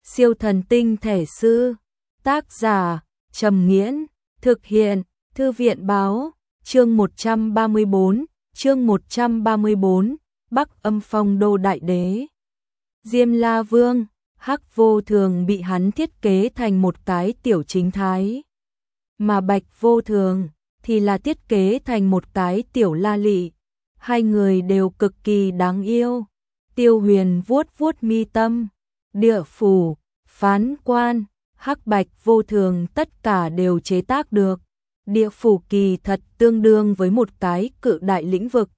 Siêu thần tinh thể sư. Tác giả Trầm Nghiễn. Thực hiện Thư viện Báo. Chương 134. Bắc Âm Phong Đô Đại Đế. Diêm La Vương, Hắc Vô Thường bị hắn thiết kế thành một cái tiểu chính thái, mà Bạch Vô Thường thì là thiết kế thành một cái tiểu la lị. Hai người đều cực kỳ đáng yêu. Tiêu Huyền vuốt vuốt mi tâm, địa phủ, phán quan, Hắc Bạch Vô Thường tất cả đều chế tác được. Địa phủ kỳ thật tương đương với một cái cự đại lĩnh vực.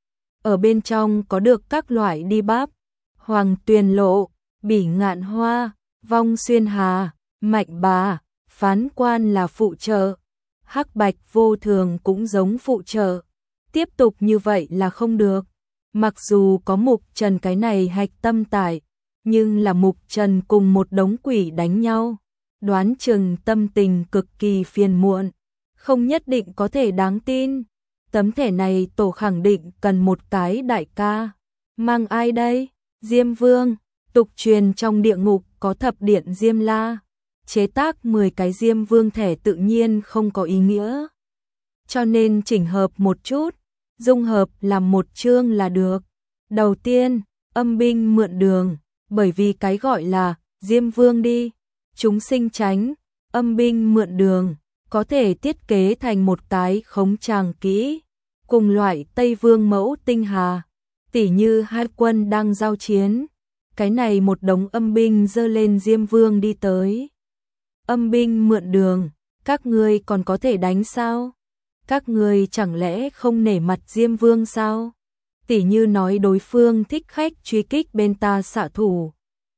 Ở bên trong có được các loại đi báp, Hoàng Tuyền Lộ, Bỉ Ngạn Hoa, Vong Xuyên Hà, Mạnh Bà, phán quan là phụ trợ. Hắc Bạch Vô Thường cũng giống phụ trợ. Tiếp tục như vậy là không được. Mặc dù có Mục Trần cái này hạch tâm tại, nhưng là Mục Trần cùng một đống quỷ đánh nhau, đoán chừng tâm tình cực kỳ phiền muộn, không nhất định có thể đáng tin. Tấm thẻ này tổ khẳng định cần một cái đại ca. Mang ai đây? Diêm Vương. Tục truyền trong địa ngục có thập điện Diêm La. Chế tác 10 cái Diêm Vương thẻ tự nhiên không có ý nghĩa, cho nên chỉnh hợp một chút, dung hợp làm một chương là được. Đầu tiên, âm binh mượn đường, bởi vì cái gọi là Diêm Vương đi, chúng sinh tránh, âm binh mượn đường có thể thiết kế thành một cái khống tràng kỹ, cùng loại Tây Vương mẫu tinh hà, tỉ như hai quân đang giao chiến, cái này một đống âm binh dơ lên Diêm Vương đi tới. Âm binh mượn đường, các ngươi còn có thể đánh sao? Các ngươi chẳng lẽ không nể mặt Diêm Vương sao? Tỉ như nói đối phương thích khách truy kích bên ta xạ thủ.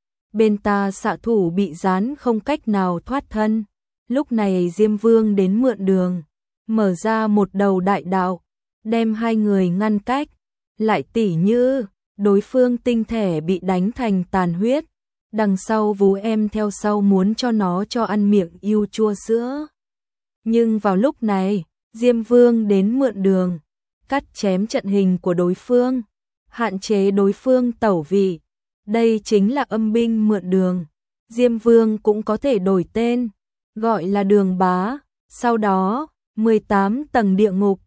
Bên ta xạ thủ bị gián không cách nào thoát thân. Lúc này Diêm Vương đến mượn đường, mở ra một đầu đại đạo, đem hai người ngăn cách. Lại tỉ như đối phương tinh thể bị đánh thành tàn huyết, đằng sau vú em theo sau muốn cho nó cho ăn miệng yêu chua sữa. Nhưng vào lúc này, Diêm Vương đến mượn đường, cắt chém trận hình của đối phương, hạn chế đối phương tẩu vị. Đây chính là âm binh mượn đường. Diêm Vương cũng có thể đổi tên, gọi là Đường Bá. Sau đó, 18 tầng địa ngục.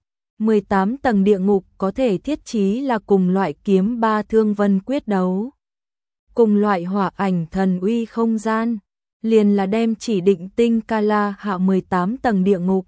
18 tầng địa ngục có thể thiết trí là cùng loại kiếm ba thương vân quyết đấu, cùng loại hỏa ảnh thần uy không gian, liền là đem chỉ định tinh ca la hạ 18 tầng địa ngục.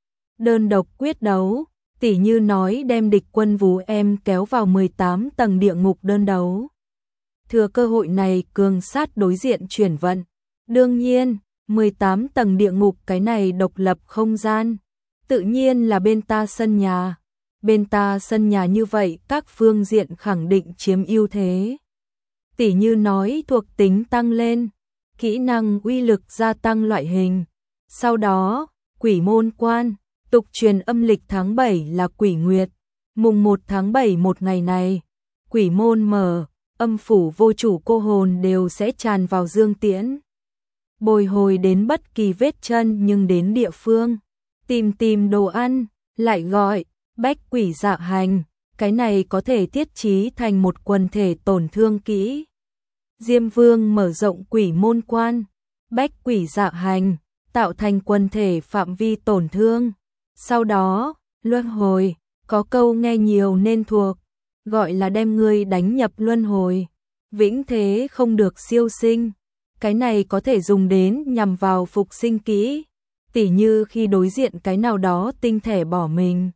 Đơn độc quyết đấu, tỉ như nói đem địch quân vú em kéo vào 18 tầng địa ngục đơn đấu. Thừa cơ hội này cường sát đối diện chuyển vận. Đương nhiên, 18 tầng địa ngục cái này độc lập không gian, tự nhiên là bên ta sân nhà. Bên ta sân nhà như vậy các phương diện khẳng định chiếm ưu thế. Tỉ như nói thuộc tính tăng lên, kỹ năng uy lực gia tăng loại hình. Sau đó, quỷ môn quan, tục truyền âm lịch tháng 7 là quỷ nguyệt. Mùng 1 tháng 7 một ngày này, quỷ môn mở, âm phủ vô chủ cô hồn đều sẽ tràn vào dương tiễn. Bồi hồi đến bất kỳ vết chân nhưng đến địa phương, tìm đồ ăn, lại gọi, bách quỷ dạ hành, cái này có thể thiết trí thành một quần thể tổn thương kỹ. Diêm Vương mở rộng quỷ môn quan, bách quỷ dạ hành, tạo thành quần thể phạm vi tổn thương. Sau đó, luân hồi, có câu nghe nhiều nên thuộc, gọi là đem ngươi đánh nhập luân hồi, vĩnh thế không được siêu sinh. Cái này có thể dùng đến nhằm vào phục sinh kỹ, tỉ như khi đối diện cái nào đó tinh thể bỏ mình,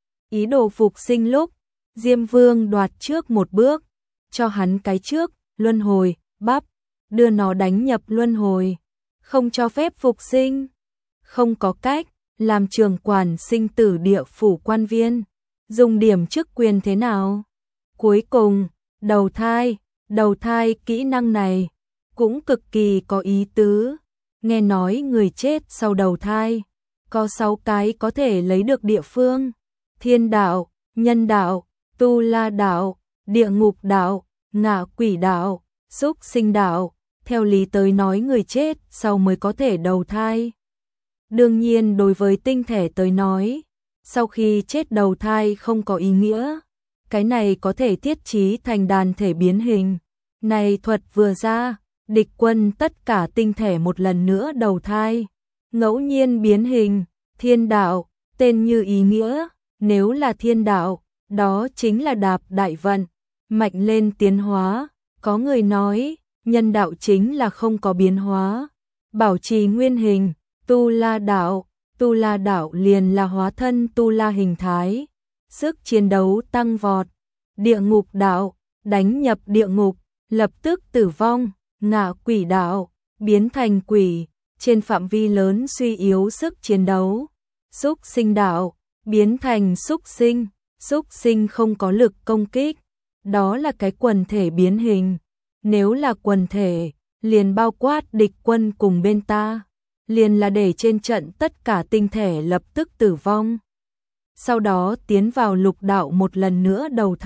ý đồ phục sinh lúc, Diêm Vương đoạt trước một bước, cho hắn cái trước, luân hồi, bắp, đưa nó đánh nhập luân hồi, không cho phép phục sinh. Không có cách, làm trường quản sinh tử địa phủ quan viên, dùng điểm chức quyền thế nào? Cuối cùng, đầu thai kỹ năng này cũng cực kỳ có ý tứ. Nghe nói người chết sau đầu thai có 6 cái có thể lấy được địa phương: thiên đạo, nhân đạo, tu la đạo, địa ngục đạo, ngạ quỷ đạo, súc sinh đạo. Theo lý tới nói người chết sau mới có thể đầu thai. Đương nhiên đối với tinh thể tới nói, sau khi chết đầu thai không có ý nghĩa. Cái này có thể thiết trí thành đàn thể biến hình. Này thuật vừa ra, địch quân tất cả tinh thể một lần nữa đầu thai, ngẫu nhiên biến hình, thiên đạo, tên như ý nghĩa, nếu là thiên đạo, đó chính là đạp đại vận, mạnh lên tiến hóa, có người nói, nhân đạo chính là không có biến hóa, bảo trì nguyên hình, tu la đạo liền là hóa thân tu la hình thái, sức chiến đấu tăng vọt, địa ngục đạo, đánh nhập địa ngục, lập tức tử vong, ngạ quỷ đạo, biến thành quỷ, trên phạm vi lớn suy yếu sức chiến đấu, xúc sinh đạo, biến thành xúc sinh không có lực công kích, đó là cái quần thể biến hình, nếu là quần thể, liền bao quát địch quân cùng bên ta, liền là để trên trận tất cả tinh thể lập tức tử vong. Sau đó tiến vào lục đạo một lần nữa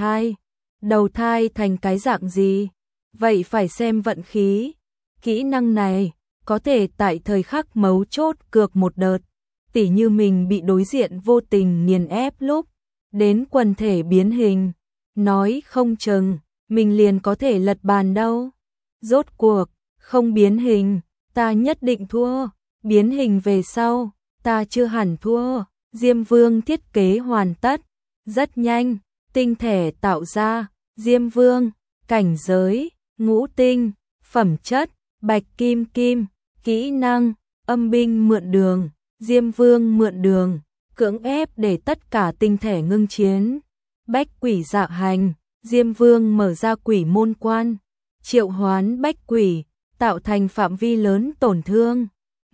đầu thai thành cái dạng gì? Vậy phải xem vận khí, kỹ năng này có thể tại thời khắc mấu chốt cược một đợt, tỉ như mình bị đối diện vô tình nghiền ép lúc, đến quần thể biến hình, nói không chừng, mình liền có thể lật bàn đâu. Rốt cuộc, không biến hình, ta nhất định thua, biến hình về sau, ta chưa hẳn thua. Diêm Vương thiết kế hoàn tất, rất nhanh, tinh thể tạo ra, Diêm Vương, cảnh giới, ngũ tinh, phẩm chất, bạch kim kim, kỹ năng, âm binh mượn đường, Diêm Vương mượn đường, cưỡng ép để tất cả tinh thể ngưng chiến. Bách quỷ dạ hành, Diêm Vương mở ra quỷ môn quan, triệu hoán bách quỷ, tạo thành phạm vi lớn tổn thương.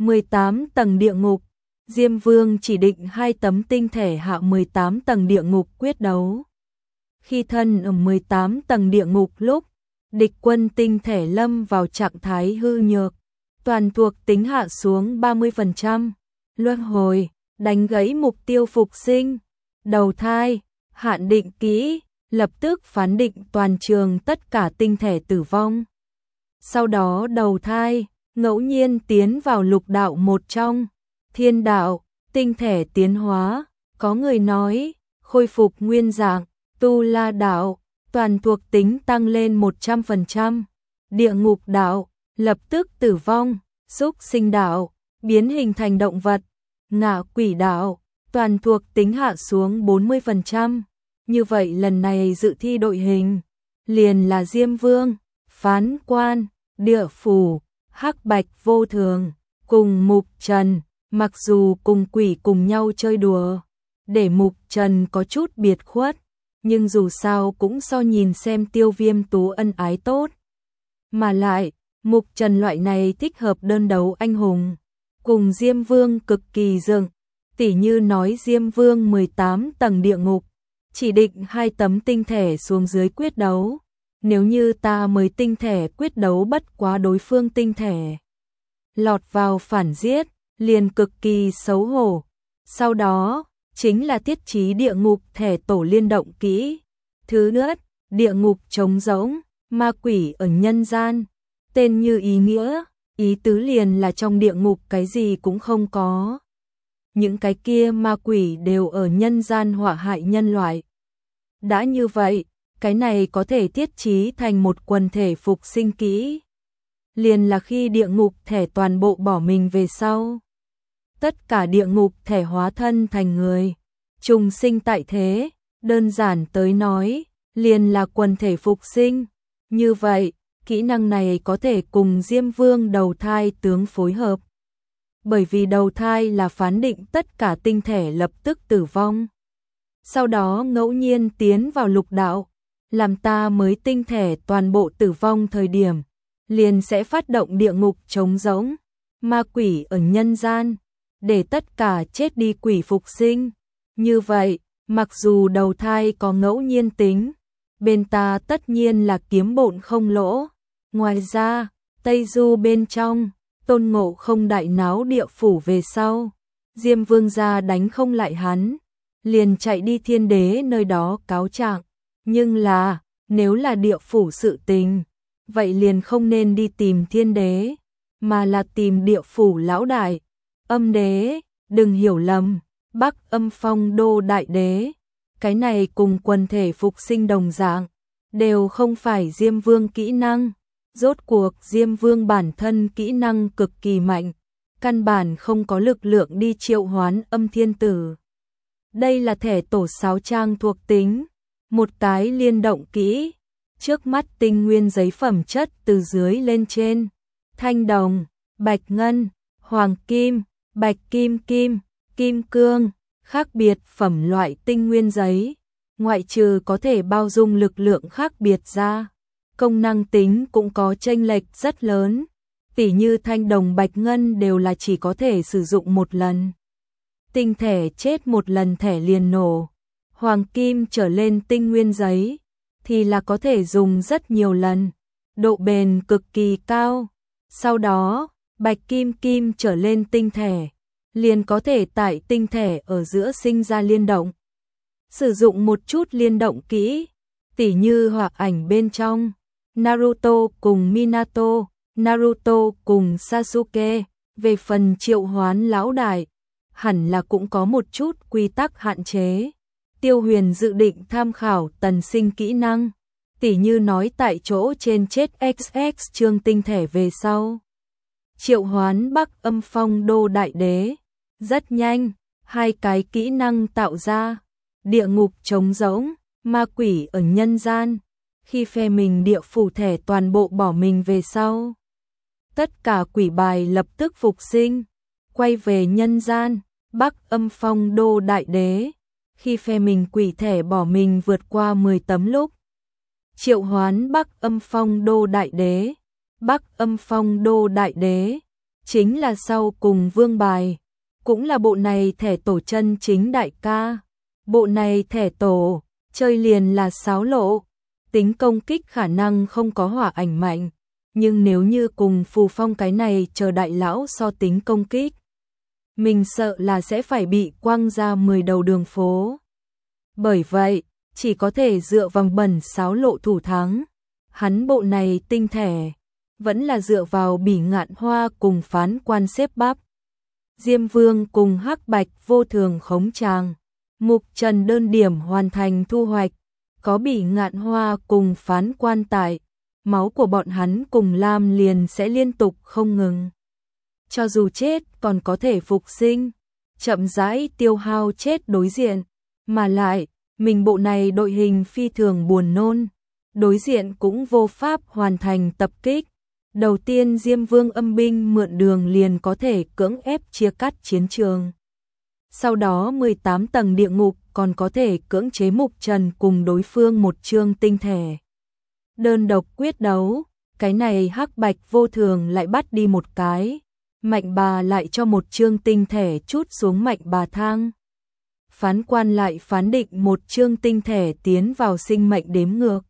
18 tầng địa ngục, Diêm Vương chỉ định 2 tấm tinh thể hạ 18 tầng địa ngục quyết đấu. Khi thân ở 18 tầng địa ngục lúc, địch quân tinh thể lâm vào trạng thái hư nhược, toàn thuộc tính hạ xuống 30%, luân hồi, đánh gãy mục tiêu phục sinh, đầu thai, hạn định kỹ, lập tức phán định toàn trường tất cả tinh thể tử vong. Sau đó đầu thai, ngẫu nhiên tiến vào lục đạo một trong, thiên đạo, tinh thể tiến hóa, có người nói, khôi phục nguyên dạng, tu la đạo, toàn thuộc tính tăng lên 100%, địa ngục đạo, lập tức tử vong, xúc sinh đạo, biến hình thành động vật, ngạ quỷ đạo, toàn thuộc tính hạ xuống 40%. Như vậy lần này dự thi đội hình, liền là Diêm Vương, Phán Quan, Địa Phủ, Hắc Bạch Vô Thường, cùng Mục Trần, mặc dù cùng quỷ cùng nhau chơi đùa, để Mục Trần có chút biệt khuất, nhưng dù sao cũng so nhìn xem Tiêu Viêm Tú ân ái tốt. Mà lại, Mục Trần loại này thích hợp đơn đấu anh hùng, cùng Diêm Vương cực kỳ dựng, tỉ như nói Diêm Vương 18 tầng địa ngục, chỉ định 2 tấm tinh thể xuống dưới quyết đấu. Nếu như ta mới tinh thể quyết đấu bất quá đối phương tinh thể, lọt vào phản giết, liền cực kỳ xấu hổ. Sau đó, chính là thiết trí địa ngục thể tổ liên động kỹ. Thứ nhất, địa ngục trống rỗng, ma quỷ ở nhân gian. Tên như ý nghĩa, ý tứ liền là trong địa ngục cái gì cũng không có. Những cái kia ma quỷ đều ở nhân gian họa hại nhân loại. Đã như vậy, cái này có thể thiết trí thành một quần thể phục sinh kỹ. Liền là khi địa ngục thể toàn bộ bỏ mình về sau, tất cả địa ngục thể hóa thân thành người, trùng sinh tại thế, đơn giản tới nói, liền là quần thể phục sinh. Như vậy, kỹ năng này có thể cùng Diêm Vương đầu thai tướng phối hợp. Bởi vì đầu thai là phán định tất cả tinh thể lập tức tử vong. Sau đó ngẫu nhiên tiến vào lục đạo, làm ta mới tinh thể toàn bộ tử vong thời điểm, liền sẽ phát động địa ngục trống rỗng, ma quỷ ở nhân gian, để tất cả chết đi quỷ phục sinh. Như vậy, mặc dù đầu thai có ngẫu nhiên tính, bên ta tất nhiên là kiếm bộn không lỗ. Ngoài ra, Tây Du bên trong, Tôn Ngộ Không đại náo địa phủ về sau, Diêm Vương gia đánh không lại hắn, liền chạy đi Thiên Đế nơi đó cáo trạng. Nhưng là, nếu là địa phủ sự tình, vậy liền không nên đi tìm Thiên Đế, mà là tìm địa phủ lão đại, Âm Đế. Đừng hiểu lầm, Bắc Âm Phong Đô Đại Đế, cái này cùng quần thể phục sinh đồng dạng, đều không phải Diêm Vương kỹ năng. Rốt cuộc Diêm Vương bản thân kỹ năng cực kỳ mạnh, căn bản không có lực lượng đi triệu hoán Âm Thiên Tử. Đây là thẻ tổ 6 trang thuộc tính, một cái liên động kỹ. Trước mắt tinh nguyên giấy phẩm chất từ dưới lên trên, thanh đồng, bạch ngân, hoàng kim, bạch kim kim, kim cương, khác biệt phẩm loại tinh nguyên giấy, ngoại trừ có thể bao dung lực lượng khác biệt ra, công năng tính cũng có chênh lệch rất lớn, tỉ như thanh đồng bạch ngân đều là chỉ có thể sử dụng một lần. Tinh thẻ chết một lần thẻ liền nổ, hoàng kim trở lên tinh nguyên giấy thì là có thể dùng rất nhiều lần, độ bền cực kỳ cao. Sau đó, bạch kim kim trở lên tinh thẻ, liền có thể tại tinh thẻ ở giữa sinh ra liên động. Sử dụng một chút liên động kỹ, tỉ như hoạt ảnh bên trong, Naruto cùng Minato, Naruto cùng Sasuke, về phần triệu hoán lão đại, hẳn là cũng có một chút quy tắc hạn chế. Tiêu Huyền dự định tham khảo Tần Sinh kỹ năng, tỉ như nói tại chỗ trên chết XX chương tinh thể về sau. Triệu hoán Bắc Âm Phong Đô Đại Đế, rất nhanh, hai cái kỹ năng tạo ra, địa ngục trống rỗng, ma quỷ ở nhân gian, khi phe mình địa phủ thể toàn bộ bỏ mình về sau. Tất cả quỷ bài lập tức phục sinh, quay về nhân gian, Bắc Âm Phong Đô Đại Đế. Khi phe mình quỷ thể bỏ mình vượt qua 10 tấm lúc, triệu hoán Bắc Âm Phong Đô Đại Đế. Bắc Âm Phong Đô Đại Đế chính là sau cùng vương bài, cũng là bộ này thẻ tổ chân chính đại ca. Bộ này thẻ tổ chơi liền là sáo lộ, tính công kích khả năng không có hỏa ảnh mạnh, nhưng nếu như cùng Phù Phong cái này chờ đại lão so tính công kích, mình sợ là sẽ phải bị quăng ra 10 đầu đường phố. Bởi vậy, chỉ có thể dựa vào bẩn sáo lộ thủ thắng. Hắn bộ này tinh thẻ, vẫn là dựa vào Bỉ Ngạn Hoa cùng Phán Quan xếp bắp. Diêm Vương cùng Hắc Bạch vô thường khống tràng. Mục Trần đơn điểm hoàn thành thu hoạch, có Bỉ Ngạn Hoa cùng Phán Quan tại, máu của bọn hắn cùng Lam liền sẽ liên tục không ngừng. Cho dù chết còn có thể phục sinh, chậm rãi tiêu hao chết đối diện, mà lại, mình bộ này đội hình phi thường buồn nôn, đối diện cũng vô pháp hoàn thành tập kích. Đầu tiên Diêm Vương âm binh mượn đường liền có thể cưỡng ép chia cắt chiến trường. Sau đó 18 tầng địa ngục còn có thể cưỡng chế Mục Trần cùng đối phương một chương tinh thể. Đơn độc quyết đấu, cái này Hắc Bạch vô thường lại bắt đi một cái. Mạnh bà lại cho một chương tinh thể chút xuống mạnh bà thang. Phán Quan lại phán định một chương tinh thể tiến vào sinh mệnh đếm ngược.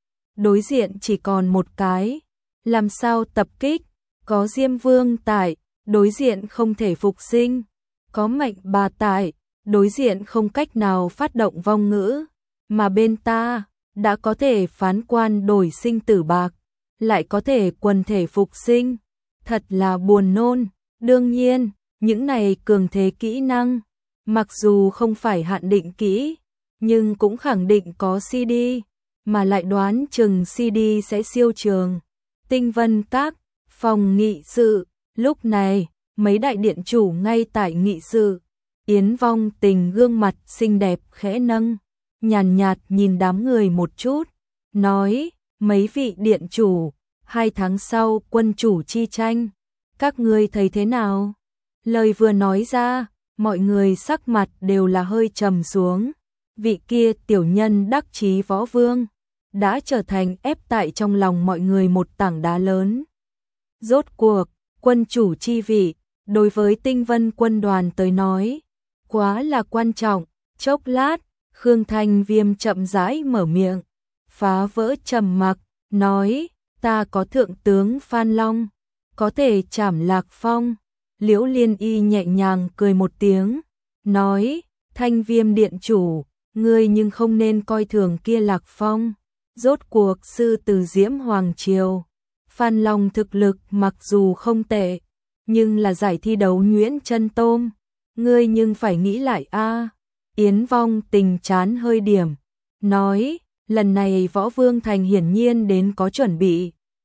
Đối diện chỉ còn một cái, làm sao tập kích, có Diêm Vương tại, đối diện không thể phục sinh, có mạnh bà tại, đối diện không cách nào phát động vong ngữ, mà bên ta, đã có thể Phán Quan đổi sinh tử bạc, lại có thể quần thể phục sinh. Thật là buồn nôn. Đương nhiên, những này cường thế kỹ năng, mặc dù không phải hạn định kỹ, nhưng cũng khẳng định có CD, mà lại đoán chừng CD sẽ siêu trường. Tinh Vân Các, phòng nghị sự, lúc này, mấy đại điện chủ ngay tại nghị sự. Yến Vong Tình gương mặt xinh đẹp khẽ nâng, nhàn nhạt nhìn đám người một chút, nói, mấy vị điện chủ, 2 tháng sau quân chủ chi tranh, các ngươi thấy thế nào? Lời vừa nói ra, mọi người sắc mặt đều là hơi trầm xuống. Vị kia tiểu nhân đắc chí võ vương, đã trở thành ép tại trong lòng mọi người một tảng đá lớn. Rốt cuộc, quân chủ chi vị, đối với Tinh Vân quân đoàn tới nói, quá là quan trọng. Chốc lát, Khương Thanh Viêm chậm rãi mở miệng, phá vỡ trầm mặc, nói, ta có thượng tướng Phan Long, có thể trảm Lạc Phong. Liễu Liên Y nhẹ nhàng cười một tiếng, nói, Thanh Viêm điện chủ, ngươi nhưng không nên coi thường kia Lạc Phong. Rốt cuộc sư từ Diễm Hoàng Triều, Phan Long thực lực mặc dù không tệ, nhưng là giải thi đấu nhuyễn chân tôm, ngươi nhưng phải nghĩ lại a. Yến Vong Tình chán hơi điểm, nói, lần này Võ Vương Thành hiển nhiên đến có chuẩn bị,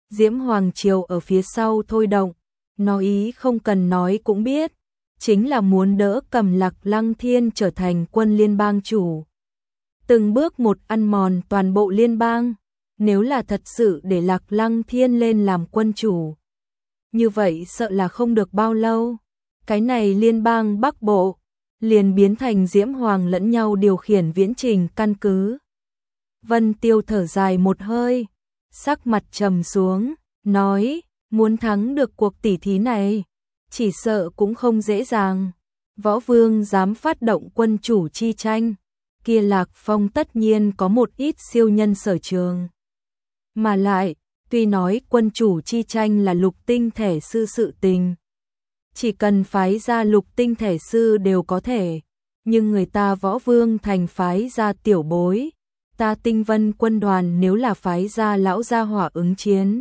Diễm Hoàng Triều ở phía sau thôi động, nói ý không cần nói cũng biết, chính là muốn đỡ Cầm Lạc Lăng Thiên trở thành quân liên bang chủ. Từng bước một ăn mòn toàn bộ liên bang, nếu là thật sự để Lạc Lăng Thiên lên làm quân chủ. Như vậy sợ là không được bao lâu, cái này liên bang Bắc Bộ liền biến thành Diễm Hoàng lẫn nhau điều khiển viễn trình căn cứ. Vân Tiêu thở dài một hơi, sắc mặt trầm xuống, nói, muốn thắng được cuộc tỉ thí này, chỉ sợ cũng không dễ dàng. Võ Vương dám phát động quân chủ chi tranh, kia Lạc Phong tất nhiên có một ít siêu nhân sở trường. Mà lại, tuy nói quân chủ chi tranh là Lục Tinh Thể Sư sự tình, chỉ cần phái ra Lục Tinh Thể Sư đều có thể, nhưng người ta Võ Vương thành phái ra tiểu bối, ta Tinh Vân quân đoàn nếu là phái ra lão gia hỏa ứng chiến,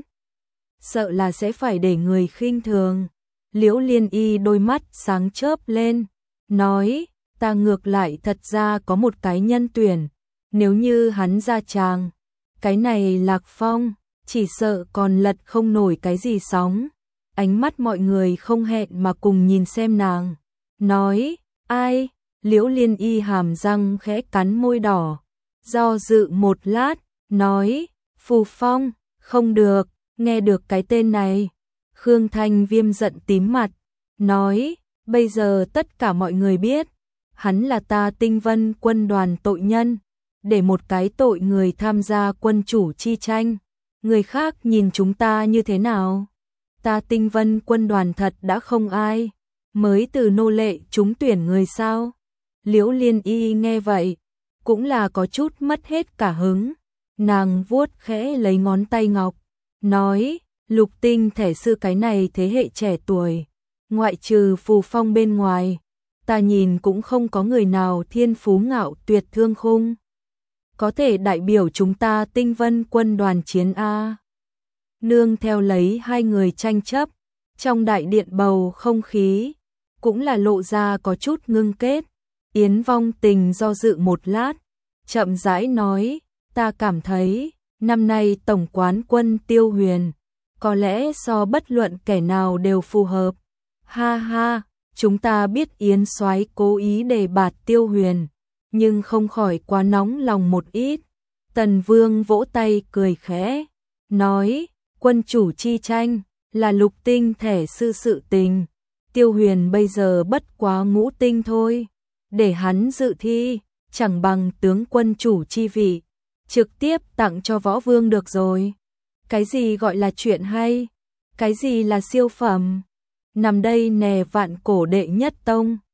sợ là sẽ phải để người khinh thường. Liễu Liên Y đôi mắt sáng chớp lên, nói, ta ngược lại thật ra có một cái nhân tuyển, nếu như hắn ra tràng, cái này Lạc Phong, chỉ sợ còn lật không nổi cái gì sóng. Ánh mắt mọi người không hẹn mà cùng nhìn xem nàng, nói, ai? Liễu Liên Y hàm răng khẽ cắn môi đỏ, do dự một lát, nói, Phù Phong, không được. Nghe được cái tên này, Khương Thanh Viêm giận tím mặt, nói, bây giờ tất cả mọi người biết, hắn là ta Tinh Vân quân đoàn tội nhân, để một cái tội người tham gia quân chủ chi tranh, người khác nhìn chúng ta như thế nào? Ta Tinh Vân quân đoàn thật đã không ai, mới từ nô lệ trúng tuyển người sao? Liễu Liên Y nghe vậy, cũng là có chút mất hết cả hứng, nàng vuốt khẽ lấy ngón tay ngọc, nói, Lục Tinh Thể Sư cái này thế hệ trẻ tuổi, ngoại trừ Phù Phong bên ngoài, ta nhìn cũng không có người nào thiên phú ngạo tuyệt thương khung, có thể đại biểu chúng ta Tinh Vân quân đoàn chiến A. Nương theo lấy hai người tranh chấp, trong đại điện bầu không khí, cũng là lộ ra có chút ngưng kết. Yến Vong Tình do dự một lát, chậm rãi nói, ta cảm thấy, năm nay tổng quán quân Tiêu Huyền, có lẽ so bất luận kẻ nào đều phù hợp. Ha ha, chúng ta biết Yến soái cố ý đề bạt Tiêu Huyền, nhưng không khỏi quá nóng lòng một ít. Tần Vương vỗ tay cười khẽ, nói, quân chủ chi tranh, là Lục Tinh Thể Sư sự tình. Tiêu Huyền bây giờ bất quá ngũ tinh thôi, để hắn dự thi, chẳng bằng tướng quân chủ chi vị, trực tiếp tặng cho Võ Vương được rồi. Cái gì gọi là chuyện hay? Cái gì là siêu phẩm? Nằm đây nè vạn cổ đệ nhất tông,